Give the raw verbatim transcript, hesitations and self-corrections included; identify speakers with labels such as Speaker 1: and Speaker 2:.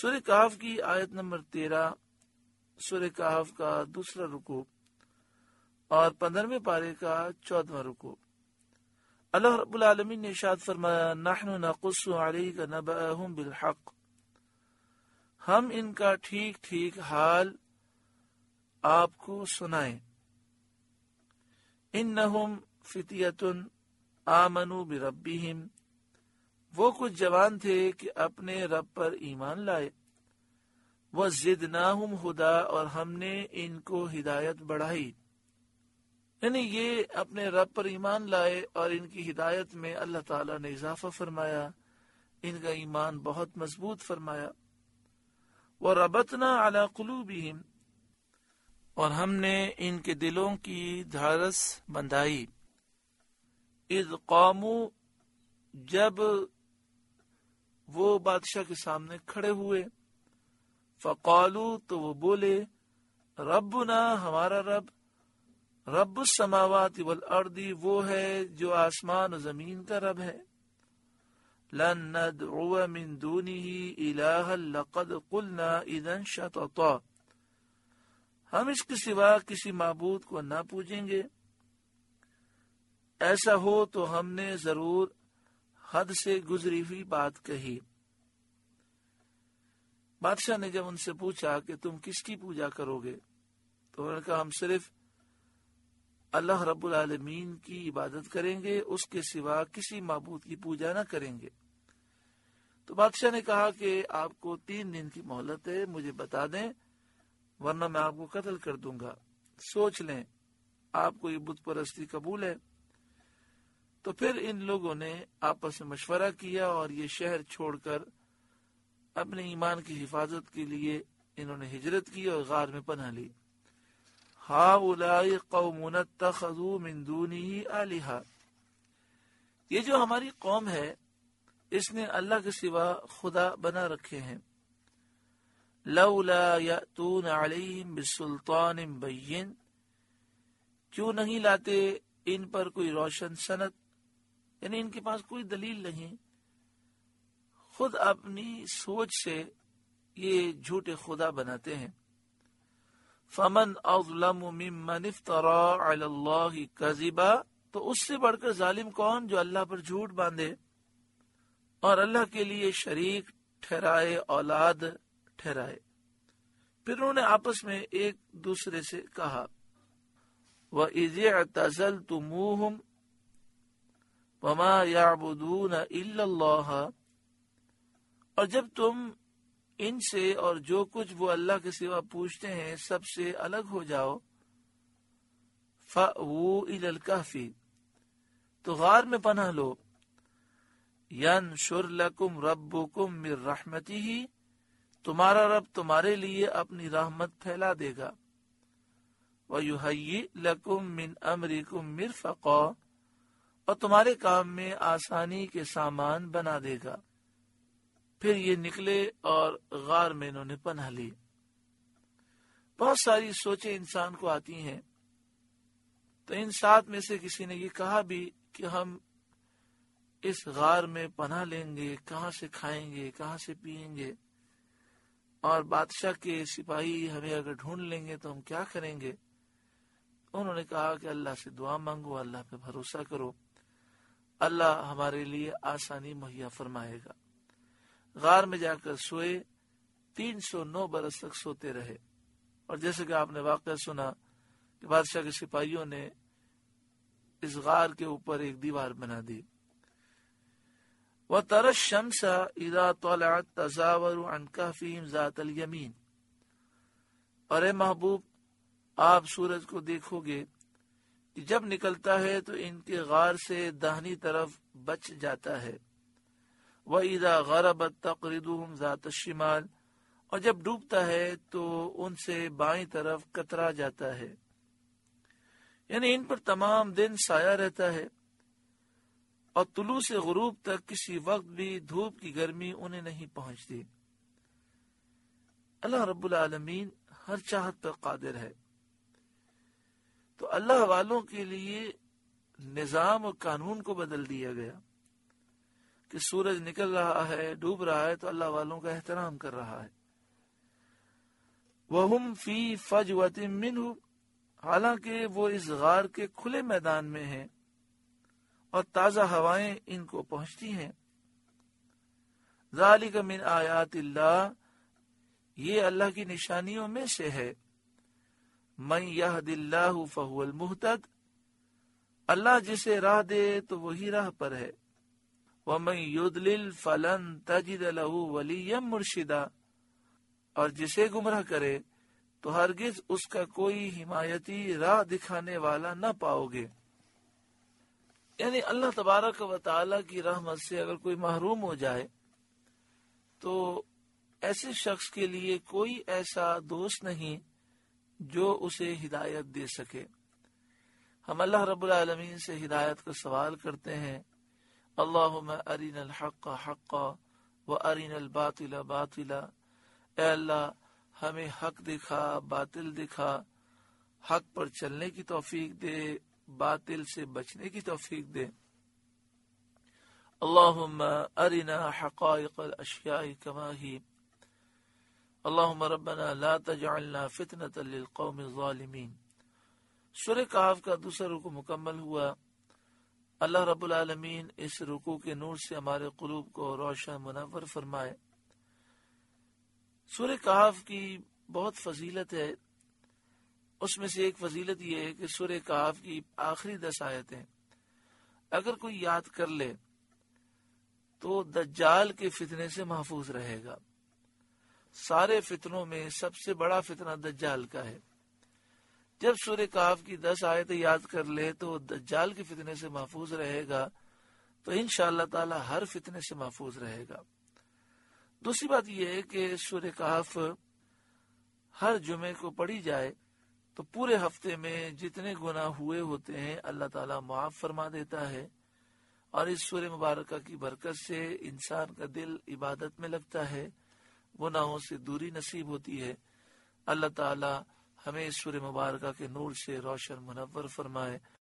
Speaker 1: سورہ کہف کی آیت نمبر تیرہ، سورہ کہف کا دوسرا رکوع اور پندرہویں پارے کا چودواں رکوع۔ اللہ رب العالمین نے ارشاد فرمایا نحن نقص علیک نبأہم بالحق، ہم ان کا ٹھیک ٹھیک حال آپ کو سنائیں۔ انہم فتیۃ آمنوا بربہم، وہ کچھ جوان تھے کہ اپنے رب پر ایمان لائے۔ وزدناہم ہدی، اور ہم نے ان کو ہدایت بڑھائی۔ یعنی یہ اپنے رب پر ایمان لائے اور ان کی ہدایت میں اللہ تعالیٰ نے اضافہ فرمایا، ان کا ایمان بہت مضبوط فرمایا۔ وَرَبَطْنَا عَلَى قُلُوبِهِمْ، اور ہم نے ان کے دلوں کی دھارس بندھائی۔ اذ قاموا، جب وہ بادشاہ کے سامنے کھڑے ہوئے۔ فقالوا، تو وہ بولے، ربنا، ہمارا رب، رب السماوات والارض، وہ ہے جو آسمان و زمین کا رب ہے۔ لن ندعو من دونه الہا لقد قلنا اذا شططا، ہم اس کے سوا کسی معبود کو نہ پوجیں گے، ایسا ہو تو ہم نے ضرور حد سے گزری ہوئی بات کہی۔ بادشاہ نے جب ان سے پوچھا کہ تم کس کی پوجا کرو گے، تو انہوں نے کہا ہم صرف اللہ رب العالمین کی عبادت کریں گے، اس کے سوا کسی معبود کی پوجا نہ کریں گے۔ تو بادشاہ نے کہا کہ آپ کو تین دن کی مہلت ہے، مجھے بتا دیں ورنہ میں آپ کو قتل کر دوں گا، سوچ لیں آپ کو یہ بت پرستی قبول ہے۔ تو پھر ان لوگوں نے آپس میں مشورہ کیا اور یہ شہر چھوڑ کر اپنے ایمان کی حفاظت کے لیے انہوں نے ہجرت کی اور غار میں پناہ لی۔ ہؤلاء قوم اتخذوا من دونہ آلہۃ، یہ جو ہماری قوم ہے اس نے اللہ کے سوا خدا بنا رکھے ہیں۔ لولا یأتون علیہم بسلطان بین، کیوں نہیں لاتے ان پر کوئی روشن سند، یعنی ان کے پاس کوئی دلیل نہیں، خود اپنی سوچ سے یہ جھوٹے خدا بناتے ہیں۔ فمن اظلم ممن افترى علی اللہ کذبا، تو اس سے بڑھ کر ظالم کون جو اللہ پر جھوٹ باندھے اور اللہ کے لیے شریک ٹھہرائے، اولاد ٹھہرائے۔ پھر انہوں نے آپس میں ایک دوسرے سے کہا وَإِذِ اعْتَزَلْتُمُوهُمْ وَمَا يَعْبُدُونَ إِلَّا اللَّهَ، اور جب تم ان سے اور جو کچھ وہ اللہ کے سوا پوچھتے ہیں سب سے الگ ہو جاؤ، فَأْوُوا إِلَى الْكَهْفِ، تو غار میں پناہ لو، يَنْشُرْ لَكُمْ رَبُّكُمْ مِنْ رَحْمَتِهِ، تمہارا رب تمہارے لیے اپنی رحمت پھیلا دے گا، وَيُهَيِّئْ لَكُمْ مِنْ أَمْرِكُمْ مِرْفَقًا، اور تمہارے کام میں آسانی کے سامان بنا دے گا۔ پھر یہ نکلے اور غار میں انہوں نے پناہ لی۔ بہت ساری سوچیں انسان کو آتی ہیں، تو ان سات میں سے کسی نے یہ کہا بھی کہ ہم اس غار میں پناہ لیں گے، کہاں سے کھائیں گے، کہاں سے پیئیں گے، اور بادشاہ کے سپاہی ہمیں اگر ڈھونڈ لیں گے تو ہم کیا کریں گے۔ انہوں نے کہا کہ اللہ سے دعا مانگو، اللہ پہ بھروسہ کرو، اللہ ہمارے لیے آسانی مہیا فرمائے گا۔ غار میں جا کر سوئے، تین سو نو برس تک سوتے رہے، اور جیسے کہ آپ نے واقعہ سنا کہ بادشاہ کے سپاہیوں نے اس غار کے اوپر ایک دیوار بنا دی۔ وَتَرَى الشَّمْسَ إِذَا طَلَعَتْ تَزَاوَرُ عَنْ كَهْفِهِمْ ذَاتَ الْيَمِينِ، اور اے محبوب آپ سورج کو دیکھو گے کہ جب نکلتا ہے تو ان کے غار سے داہنی طرف بچ جاتا ہے۔ وَإِذَا غَرَبَتْ تَقْرِضُهُمْ ذَاتَ الشِّمَالِ، اور جب ڈوبتا ہے تو ان سے بائیں طرف کترا جاتا ہے، یعنی ان پر تمام دن سایہ رہتا ہے، اور طلوع سے غروب تک کسی وقت بھی دھوپ کی گرمی انہیں نہیں پہنچتی۔ اللہ رب العالمین ہر چاہت پر قادر ہے۔ تو اللہ والوں کے لیے نظام اور قانون کو بدل دیا گیا کہ سورج نکل رہا ہے، ڈوب رہا ہے، تو اللہ والوں کا احترام کر رہا ہے۔ وَهُمْ فِي فَجْوَةٍ مِّنْهُ، حالانکہ وہ اس غار کے کھلے میدان میں ہیں اور تازہ ہوائیں ان کو پہنچتی ہیں۔ ذَلِكَ مِنْ آیَاتِ اللَّهِ، یہ اللہ کی نشانیوں میں سے ہے۔ مَن يَهْدِ اللَّهُ فَهُوَ الْمُهْتَدِ، اللہ جسے راہ دے تو وہی راہ پر ہے۔ وَمَن يُضْلِلْ فَلَن تَجِدَ لَهُ وَلِيًّا مُرْشِدًا، اور جسے گمراہ کرے تو ہرگز اس کا کوئی حمایتی راہ دکھانے والا نہ پاؤ گے۔ یعنی اللہ تبارک و تعالی کی رحمت سے اگر کوئی محروم ہو جائے تو ایسے شخص کے لیے کوئی ایسا دوست نہیں جو اسے ہدایت دے سکے۔ ہم اللہ رب العالمین سے ہدایت کا سوال کرتے ہیں، اللہم ارنا الحق حقا وارنا الباطل باطلا، اے اللہ ہمیں حق دکھا، باطل دکھا، حق پر چلنے کی توفیق دے، باطل سے بچنے کی توفیق دے۔ اللہم ارنا حقائق الاشیاء کما ہی، اللہم ربنا لا تجعلنا فتنة للقوم الظالمین۔ سورہ کہف کا دوسرا رکوع مکمل ہوا۔ اللہ رب العالمین اس رکوع کے نور سے ہمارے قلوب کو روشن منور فرمائے۔ سورہ کہف کی بہت فضیلت ہے، اس میں سے ایک فضیلت یہ ہے کہ سورہ کہف کی آخری دس آیتیں اگر کوئی یاد کر لے تو دجال کے فتنے سے محفوظ رہے گا۔ سارے فتنوں میں سب سے بڑا فتنہ دجال کا ہے۔ جب سورہ کہف کی دس آیتیں یاد کر لے تو دجال کے فتنے سے محفوظ رہے گا، تو انشاءاللہ تعالی ہر فتنے سے محفوظ رہے گا۔ دوسری بات یہ ہے کہ سورہ کہف ہر جمعے کو پڑھی جائے تو پورے ہفتے میں جتنے گناہ ہوئے ہوتے ہیں اللہ تعالیٰ معاف فرما دیتا ہے، اور اس سورہ مبارکہ کی برکت سے انسان کا دل عبادت میں لگتا ہے، گناہوں سے دوری نصیب ہوتی ہے۔ اللہ تعالیٰ ہمیں اس سورہ مبارکہ کے نور سے روشن منور فرمائے۔